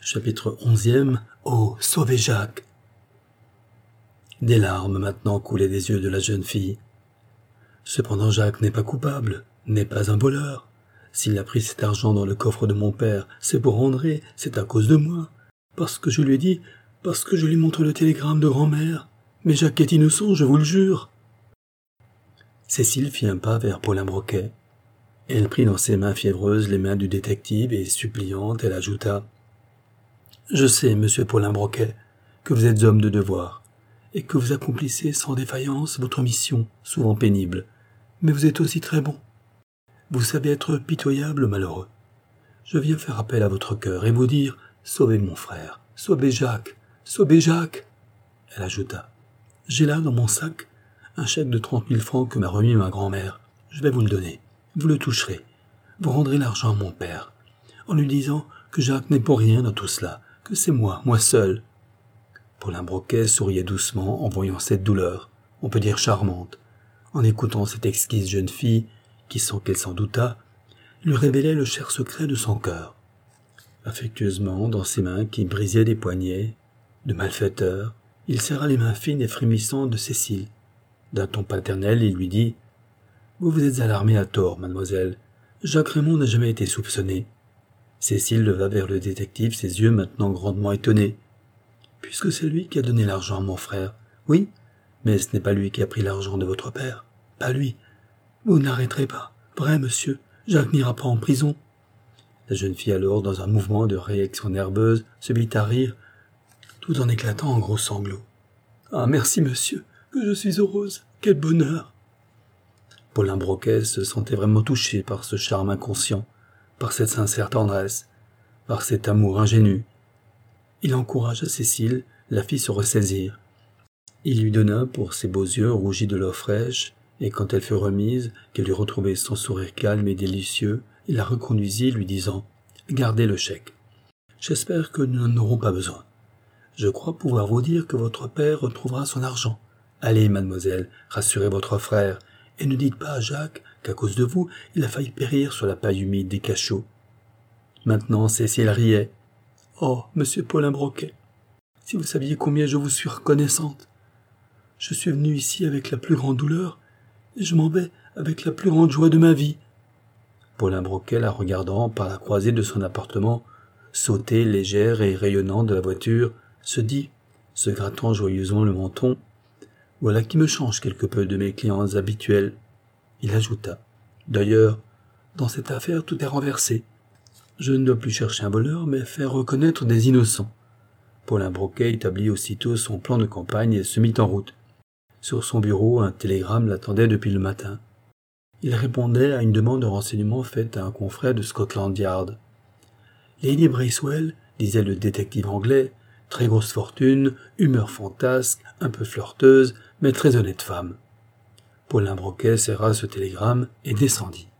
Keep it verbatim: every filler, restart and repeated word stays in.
Chapitre onzième. Oh, sauvez Jacques! Des larmes maintenant coulaient des yeux de la jeune fille. Cependant Jacques n'est pas coupable, n'est pas un voleur. S'il a pris cet argent dans le coffre de mon père, c'est pour André, c'est à cause de moi. Parce que je lui ai dit, parce que je lui montre le télégramme de grand-mère. Mais Jacques est innocent, je vous le jure. Cécile fit un pas vers Paulin Broquet. Elle prit dans ses mains fiévreuses les mains du détective et, suppliante, elle ajouta « Je sais, monsieur Paulin Broquet, que vous êtes homme de devoir, et que vous accomplissez sans défaillance votre mission, souvent pénible, mais vous êtes aussi très bon. Vous savez être pitoyable, malheureux. Je viens faire appel à votre cœur et vous dire « Sauvez mon frère, sauvez Jacques, sauvez Jacques !» Elle ajouta « J'ai là, dans mon sac, un chèque de trente mille francs que m'a remis ma grand-mère. Je vais vous le donner. Vous le toucherez. Vous rendrez l'argent à mon père, en lui disant que Jacques n'est pour rien dans tout cela, que c'est moi, moi seul. » Paulin Broquet souriait doucement en voyant cette douleur, on peut dire charmante, en écoutant cette exquise jeune fille qui, sans qu'elle s'en doutât, lui révélait le cher secret de son cœur. Affectueusement, dans ses mains qui brisaient des poignets de malfaiteur, il serra les mains fines et frémissantes de Cécile. D'un ton paternel, il lui dit « Vous vous êtes alarmée à tort, mademoiselle. Jacques Raymond n'a jamais été soupçonné. » Cécile leva vers le détective ses yeux maintenant grandement étonnés. « Puisque c'est lui qui a donné l'argent à mon frère. Oui, mais ce n'est pas lui qui a pris l'argent de votre père. Pas lui. Vous n'arrêterez pas. Vrai, monsieur, Jacques n'ira pas en prison. » La jeune fille alors, dans un mouvement de réaction nerveuse, se mit à rire, tout en éclatant en gros sanglots. « Ah, merci, monsieur, que je suis heureuse. Quel bonheur !» Paulin Broquet se sentait vraiment touché par ce charme inconscient, par cette sincère tendresse, par cet amour ingénu. Il encouragea Cécile, la fit se ressaisir. Il lui donna pour ses beaux yeux rougis de l'eau fraîche, et quand elle fut remise, qu'elle eut retrouvé son sourire calme et délicieux, il la reconduisit, lui disant « Gardez le chèque. J'espère que nous n'en aurons pas besoin. Je crois pouvoir vous dire que votre père retrouvera son argent. Allez, mademoiselle, rassurez votre frère, et ne dites pas à Jacques qu'à cause de vous, il a failli périr sur la paille humide des cachots. » Maintenant, Cécile riait. « Oh, monsieur Paulin Broquet, si vous saviez combien je vous suis reconnaissante. Je suis venue ici avec la plus grande douleur, et je m'en vais avec la plus grande joie de ma vie. » Paulin Broquet, la regardant par la croisée de son appartement, sauter légère et rayonnante de la voiture, se dit, se grattant joyeusement le menton, « Voilà qui me change quelque peu de mes clients habituels. » Il ajouta, « D'ailleurs, dans cette affaire, tout est renversé. Je ne dois plus chercher un voleur, mais faire reconnaître des innocents. » Paulin Broquet établit aussitôt son plan de campagne et se mit en route. Sur son bureau, un télégramme l'attendait depuis le matin. Il répondait à une demande de renseignement faite à un confrère de Scotland Yard. « Lady Bracewell, disait le détective anglais, très grosse fortune, humeur fantasque, un peu flirteuse, mais très honnête femme. » Paulin Broquet serra ce télégramme et descendit.